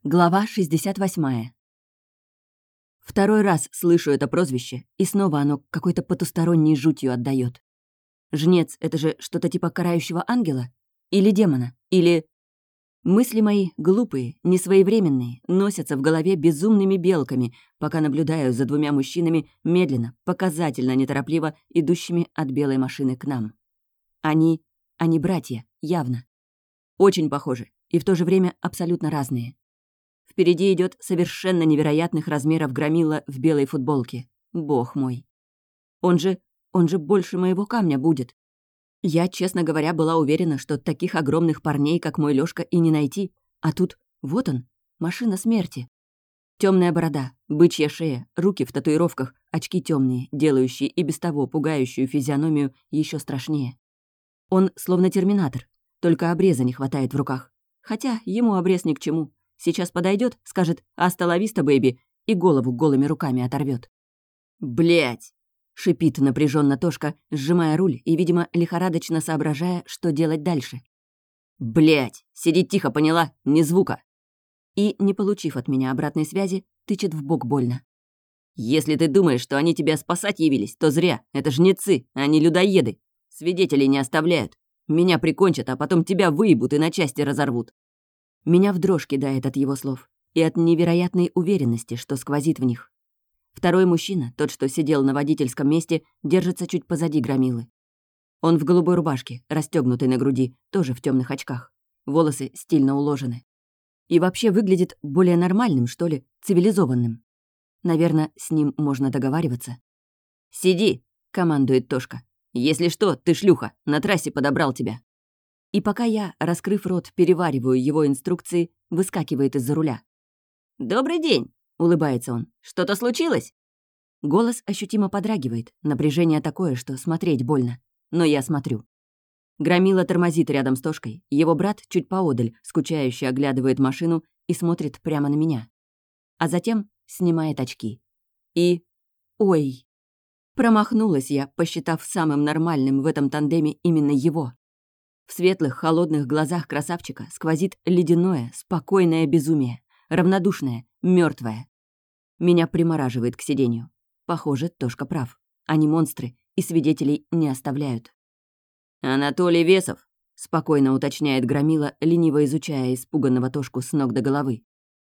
Глава 68. Второй раз слышу это прозвище, и снова оно какой-то потусторонней жутью отдает. Жнец — это же что-то типа карающего ангела? Или демона? Или... Мысли мои, глупые, несвоевременные, носятся в голове безумными белками, пока наблюдаю за двумя мужчинами, медленно, показательно неторопливо идущими от белой машины к нам. Они братья, явно. Очень похожи, и в то же время абсолютно разные. Впереди идет совершенно невероятных размеров громила в белой футболке. Бог мой. Он же больше моего камня будет. Я, честно говоря, была уверена, что таких огромных парней, как мой Лёшка, и не найти. А тут вот он, машина смерти. Темная борода, бычья шея, руки в татуировках, очки темные, делающие и без того пугающую физиономию еще страшнее. Он словно терминатор, только обреза не хватает в руках. Хотя ему обрез ни к чему. Сейчас подойдет, скажет «Аста ла виста, бэйби», и голову голыми руками оторвет. «Блядь!» — шипит напряженно Тошка, сжимая руль и, видимо, лихорадочно соображая, что делать дальше. «Блядь! Сиди тихо, поняла? Ни звука!» И, не получив от меня обратной связи, тычет в бок больно. «Если ты думаешь, что они тебя спасать явились, то зря. Это жнецы, они людоеды. Свидетелей не оставляют. Меня прикончат, а потом тебя выебут и на части разорвут». Меня в дрожь кидает от его слов и от невероятной уверенности, что сквозит в них. Второй мужчина, тот, что сидел на водительском месте, держится чуть позади громилы. Он в голубой рубашке, расстёгнутой на груди, тоже в темных очках. Волосы стильно уложены. И вообще выглядит более нормальным, что ли, цивилизованным. Наверное, с ним можно договариваться. «Сиди!» — командует Тошка. «Если что, ты шлюха, на трассе подобрал тебя». И пока я, раскрыв рот, перевариваю его инструкции, выскакивает из-за руля. «Добрый день!» — улыбается он. «Что-то случилось?» Голос ощутимо подрагивает, напряжение такое, что смотреть больно. Но я смотрю. Громила тормозит рядом с Тошкой, его брат чуть поодаль, скучающе оглядывает машину и смотрит прямо на меня. А затем снимает очки. И... Ой! Промахнулась я, посчитав самым нормальным в этом тандеме именно его. В светлых, холодных глазах красавчика сквозит ледяное, спокойное безумие, равнодушное, мертвое. Меня примораживает к сиденью. Похоже, Тошка прав. Они монстры, и свидетелей не оставляют. «Анатолий Весов», — спокойно уточняет громила, лениво изучая испуганного Тошку с ног до головы.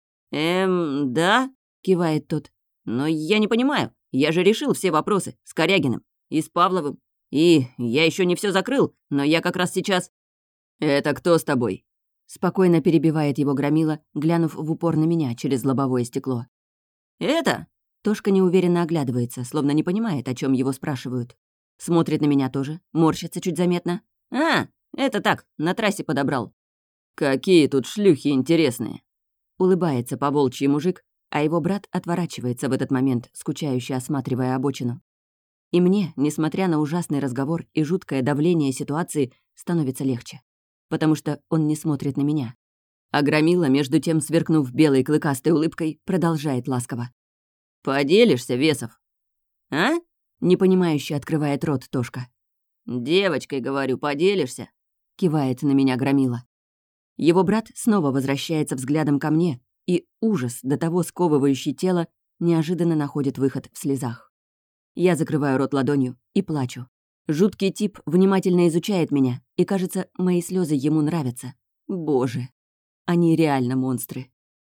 Да?» — кивает тот. «Но я не понимаю. Я же решил все вопросы с Корягиным и с Павловым. И я еще не все закрыл, но я как раз сейчас...» «Это кто с тобой?» Спокойно перебивает его громила, глянув в упор на меня через лобовое стекло. «Это?» Тошка неуверенно оглядывается, словно не понимает, о чем его спрашивают. Смотрит на меня тоже, морщится чуть заметно. «А, это так, на трассе подобрал». «Какие тут шлюхи интересные!» Улыбается по-волчьи мужик, а его брат отворачивается в этот момент, скучающе осматривая обочину. И мне, несмотря на ужасный разговор и жуткое давление ситуации, становится легче. Потому что он не смотрит на меня. А громила, между тем, сверкнув белой клыкастой улыбкой, продолжает ласково. «Поделишься, Весов?» «А?» — непонимающе открывает рот Тошка. «Девочкой, говорю, поделишься?» — кивает на меня громила. Его брат снова возвращается взглядом ко мне, и ужас, до того сковывающий тело, неожиданно находит выход в слезах. Я закрываю рот ладонью и плачу. Жуткий тип внимательно изучает меня, и, кажется, мои слезы ему нравятся. Боже, они реально монстры.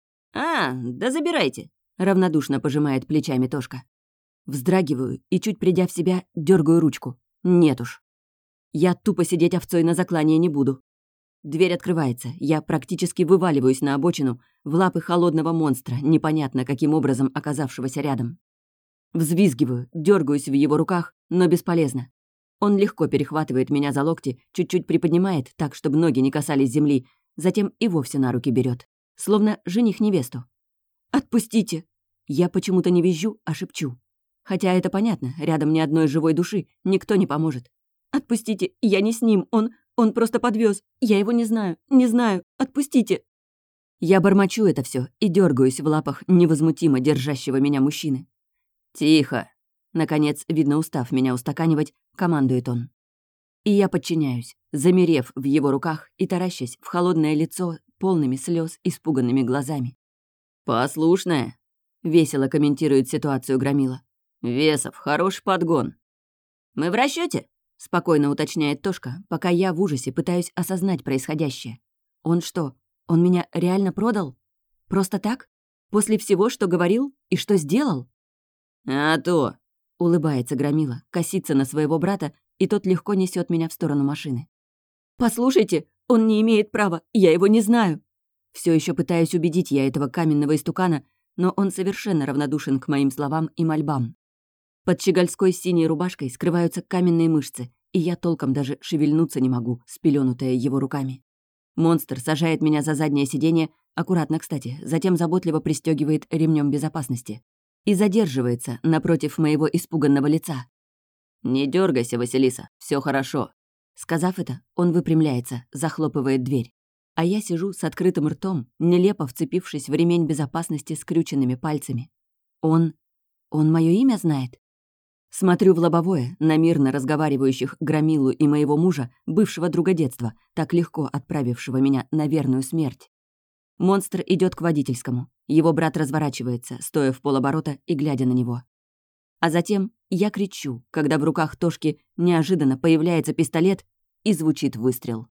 Да забирайте», — равнодушно пожимает плечами Тошка. Вздрагиваю и, чуть придя в себя, дергаю ручку. Нет уж. Я тупо сидеть овцой на заклание не буду. Дверь открывается, я практически вываливаюсь на обочину в лапы холодного монстра, непонятно каким образом оказавшегося рядом. Взвизгиваю, дергаюсь в его руках, но бесполезно. Он легко перехватывает меня за локти, чуть-чуть приподнимает так, чтобы ноги не касались земли, затем и вовсе на руки берет, словно жених невесту. «Отпустите!» Я почему-то не визжу, а шепчу. Хотя это понятно, рядом ни одной живой души, никто не поможет. «Отпустите, я не с ним, он просто подвез. Я его не знаю, отпустите!» Я бормочу это все и дергаюсь в лапах невозмутимо держащего меня мужчины. «Тихо!» Наконец, видно, устав меня устаканивать, командует он. И я подчиняюсь, замерев в его руках и таращась в холодное лицо полными слез испуганными глазами. «Послушная», — весело комментирует ситуацию Громила. «Весов, хороший подгон». «Мы в расчете? Спокойно уточняет Тошка, пока я в ужасе пытаюсь осознать происходящее. Он что, он меня реально продал? Просто так? После всего, что говорил и что сделал? «А то!» — улыбается Громила, косится на своего брата, и тот легко несет меня в сторону машины. «Послушайте, он не имеет права, я его не знаю!» Все еще пытаюсь убедить я этого каменного истукана, но он совершенно равнодушен к моим словам и мольбам. Под щегольской синей рубашкой скрываются каменные мышцы, и я толком даже шевельнуться не могу, спелёнутая его руками. Монстр сажает меня за заднее сиденье, аккуратно, кстати, затем заботливо пристёгивает ремнем безопасности и задерживается напротив моего испуганного лица. «Не дергайся, Василиса, все хорошо». Сказав это, он выпрямляется, захлопывает дверь. А я сижу с открытым ртом, нелепо вцепившись в ремень безопасности скрюченными пальцами. Он моё имя знает? Смотрю в лобовое на мирно разговаривающих Громилу и моего мужа, бывшего друга детства, так легко отправившего меня на верную смерть. Монстр идет к водительскому. Его брат разворачивается, стоя в полоборота и глядя на него. А затем я кричу, когда в руках Тошки неожиданно появляется пистолет и звучит выстрел.